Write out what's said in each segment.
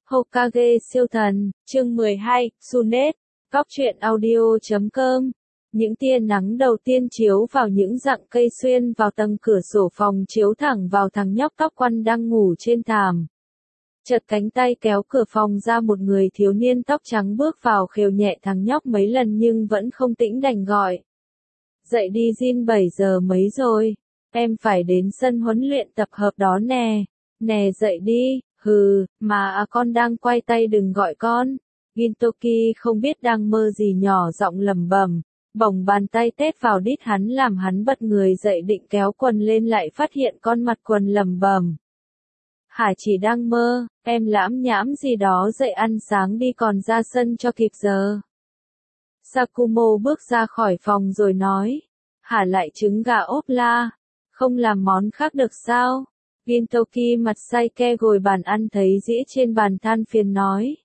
Hokage siêu thần, chương 12, Sunet, Cóc truyện audio.com. Những tia nắng đầu tiên chiếu vào những rặng cây xuyên vào tầng cửa sổ phòng chiếu thẳng vào thằng nhóc tóc quăn đang ngủ trên thảm. Chợt cánh tay kéo cửa phòng ra một người thiếu niên tóc trắng bước vào khều nhẹ thằng nhóc mấy lần nhưng vẫn không tĩnh đành gọi. Dậy đi Jin, 7 giờ mấy rồi, em phải đến sân huấn luyện tập hợp đó nè. Nè dậy đi, mà con đang quay tay đừng gọi con. Gintoki không biết đang mơ gì nhỏ giọng lẩm bẩm, bỗng bàn tay tết vào đít hắn làm hắn bật người dậy định kéo quần lên lại phát hiện con mặt quần lẩm bẩm. Hả, chỉ đang mơ, em lãm nhãm gì đó, dậy ăn sáng đi còn ra sân cho kịp giờ. Sakumo bước ra khỏi phòng rồi nói, hả, lại trứng gà ốp la, không làm món khác được sao? Gintoki mặt say ke gồi bàn ăn thấy dĩa trên bàn than phiền nói.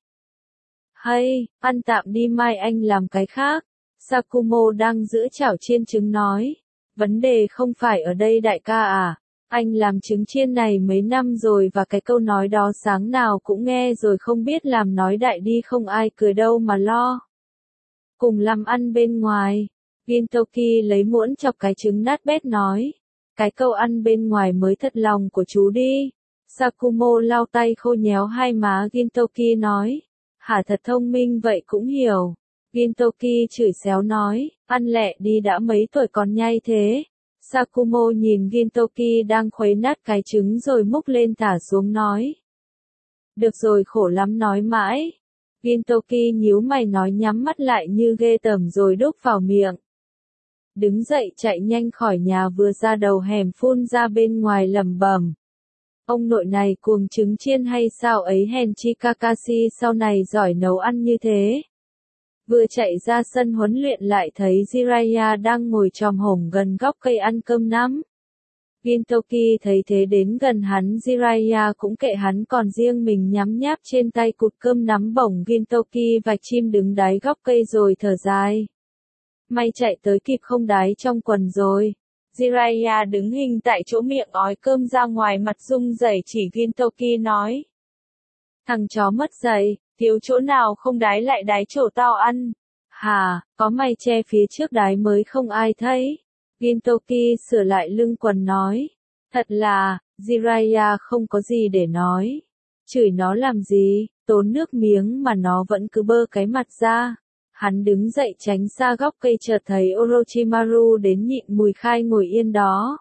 Hay, ăn tạm đi mai anh làm cái khác. Sakumo đang giữ chảo chiên trứng nói. Vấn đề không phải ở đây đại ca à. Anh làm trứng chiên này mấy năm rồi và cái câu nói đó sáng nào cũng nghe rồi, không biết làm nói đại đi không ai cười đâu mà lo. Cùng làm ăn bên ngoài. Gintoki lấy muỗng chọc cái trứng nát bét nói. Cái câu ăn bên ngoài mới thật lòng của chú đi. Sakumo lau tay khô nhéo hai má Gintoki nói. Hả, thật thông minh vậy cũng hiểu. Gintoki chửi xéo nói, ăn lẹ đi đã, mấy tuổi còn nhai thế. Sakumo nhìn Gintoki đang khuấy nát cái trứng rồi múc lên thả xuống nói. Được rồi, khổ lắm nói mãi. Gintoki nhíu mày nói nhắm mắt lại như ghê tởm rồi đút vào miệng. Đứng dậy chạy nhanh khỏi nhà, vừa ra đầu hẻm phun ra bên ngoài lẩm bẩm. Ông nội này cuồng trứng chiên hay sao ấy, hèn chi Kakashi sau này giỏi nấu ăn như thế. Vừa chạy ra sân huấn luyện lại thấy Jiraiya đang ngồi chòm hổm gần góc cây ăn cơm nắm. Gintoki thấy thế đến gần hắn, Jiraiya cũng kệ hắn còn riêng mình nhắm nháp trên tay cụt cơm nắm. Bổng Gintoki vạch chim đứng đáy góc cây rồi thở dài. May chạy tới kịp, không đái trong quần rồi. Jiraiya đứng hình tại chỗ, miệng ói cơm ra ngoài, mặt rung rẩy chỉ Gintoki nói. Thằng chó mất dạy, thiếu chỗ nào không đái lại đái chỗ tao ăn. Hà, có mày che phía trước đái mới không ai thấy. Gintoki sửa lại lưng quần nói. Thật là, Jiraiya không có gì để nói. Chửi nó làm gì, tốn nước miếng mà nó vẫn cứ bơ cái mặt ra. Hắn đứng dậy tránh xa góc cây, chợt thấy Orochimaru đến, nhịn mùi khai ngồi yên đó.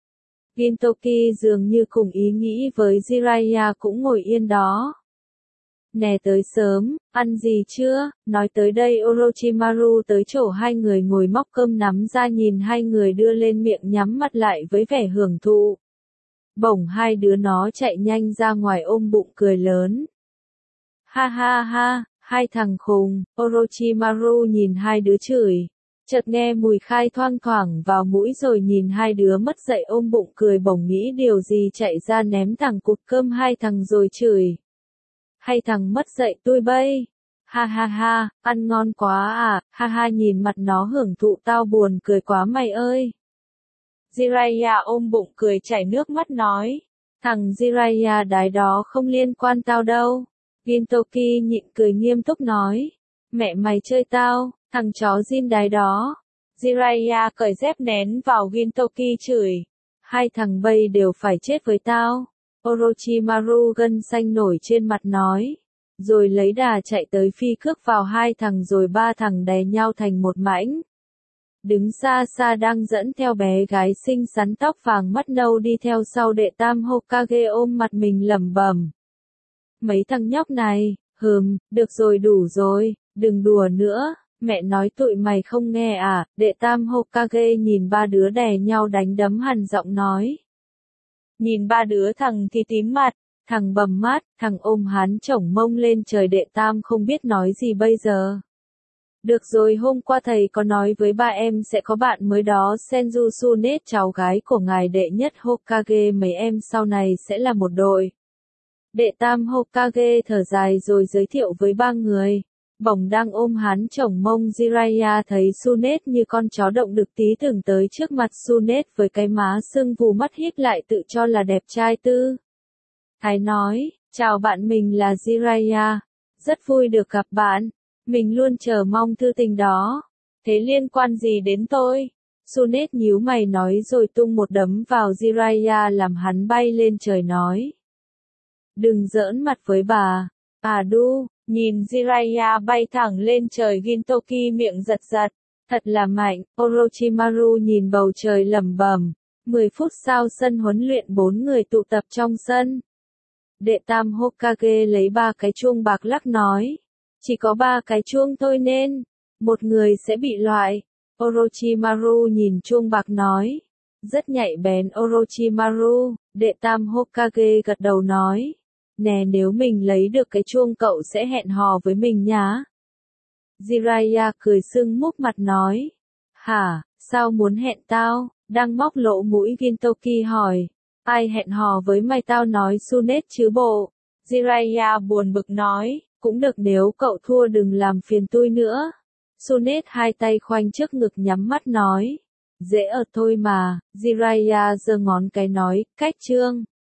Gintoki dường như cùng ý nghĩ với Jiraiya cũng ngồi yên đó. Nè tới sớm, ăn gì chưa? Nói tới đây Orochimaru tới chỗ hai người ngồi móc cơm nắm ra, nhìn hai người đưa lên miệng nhắm mắt lại với vẻ hưởng thụ. Bỗng hai đứa nó chạy nhanh ra ngoài ôm bụng cười lớn. Ha ha ha, hai thằng khùng. Orochimaru nhìn hai đứa chửi. Chợt nghe mùi khai thoang thoảng vào mũi rồi nhìn hai đứa mất dậy ôm bụng cười, bỗng nghĩ điều gì chạy ra ném thằng cụt cơm hai thằng rồi chửi. Hay thằng mất dậy tui bây. Ha ha ha, ăn ngon quá à, ha ha, nhìn mặt nó hưởng thụ, tao buồn cười quá mày ơi. Jiraiya ôm bụng cười chảy nước mắt nói. Thằng Jiraiya đái đó không liên quan tao đâu. Gintoki nhịn cười nghiêm túc nói. Mẹ mày chơi tao, thằng chó Jin đái đó. Jiraiya cởi dép nén vào Gintoki chửi. Hai thằng bây đều phải chết với tao. Orochimaru gân xanh nổi trên mặt nói. Rồi lấy đà chạy tới phi cước vào hai thằng, rồi ba thằng đè nhau thành một mãnh. Đứng xa xa đang dẫn theo bé gái xinh xắn tóc vàng mắt nâu đi theo sau đệ tam Hokage ôm mặt mình lẩm bẩm. Mấy thằng nhóc này, được rồi, đủ rồi, đừng đùa nữa, mẹ nói tụi mày không nghe à? Đệ tam Hokage nhìn ba đứa đè nhau đánh đấm hằn giọng nói. Nhìn ba đứa thằng thì tím mặt, thằng bầm mắt, thằng ôm hắn chổng mông lên trời. Đệ tam không biết nói gì bây giờ. Được rồi, hôm qua thầy có nói với ba em sẽ có bạn mới đó, Senju Sunet, cháu gái của ngài đệ nhất Hokage, mấy em sau này sẽ là một đội. Đệ tam Hokage thở dài rồi giới thiệu với ba người. Bỗng đang ôm hắn chổng mông Jiraiya thấy Sunet như con chó động đực tí tưởng tới trước mặt Sunet với cái má sưng vù, mắt híp lại tự cho là đẹp trai tư. Thái nói, Chào bạn, mình là Jiraiya. Rất vui được gặp bạn. Mình luôn chờ mong thư tình đó. Thế liên quan gì đến tôi? Sunet nhíu mày nói rồi tung một đấm vào Jiraiya làm hắn bay lên trời nói. Đừng giỡn mặt với bà. Đu, nhìn Jiraiya bay thẳng lên trời, Gintoki miệng giật giật. Thật là mạnh, Orochimaru nhìn bầu trời lẩm bẩm. 10 phút sau sân huấn luyện 4 người tụ tập trong sân. Đệ tam Hokage lấy 3 cái chuông bạc lắc nói. Chỉ có 3 cái chuông thôi nên, một người sẽ bị loại. Orochimaru nhìn chuông bạc nói. Rất nhạy bén Orochimaru, đệ tam Hokage gật đầu nói. Nè, nếu mình lấy được cái chuông cậu sẽ hẹn hò với mình nhá. Jiraiya cười sưng múc mặt nói. Hả, sao muốn hẹn tao? Đang móc lỗ mũi Gintoki hỏi. Ai hẹn hò với mày, tao nói Sunet chứ bộ. Jiraiya buồn bực nói. Cũng được, nếu cậu thua đừng làm phiền tôi nữa. Sunet hai tay khoanh trước ngực nhắm mắt nói. Dễ ở thôi mà. Jiraiya giơ ngón cái nói. Cách chương.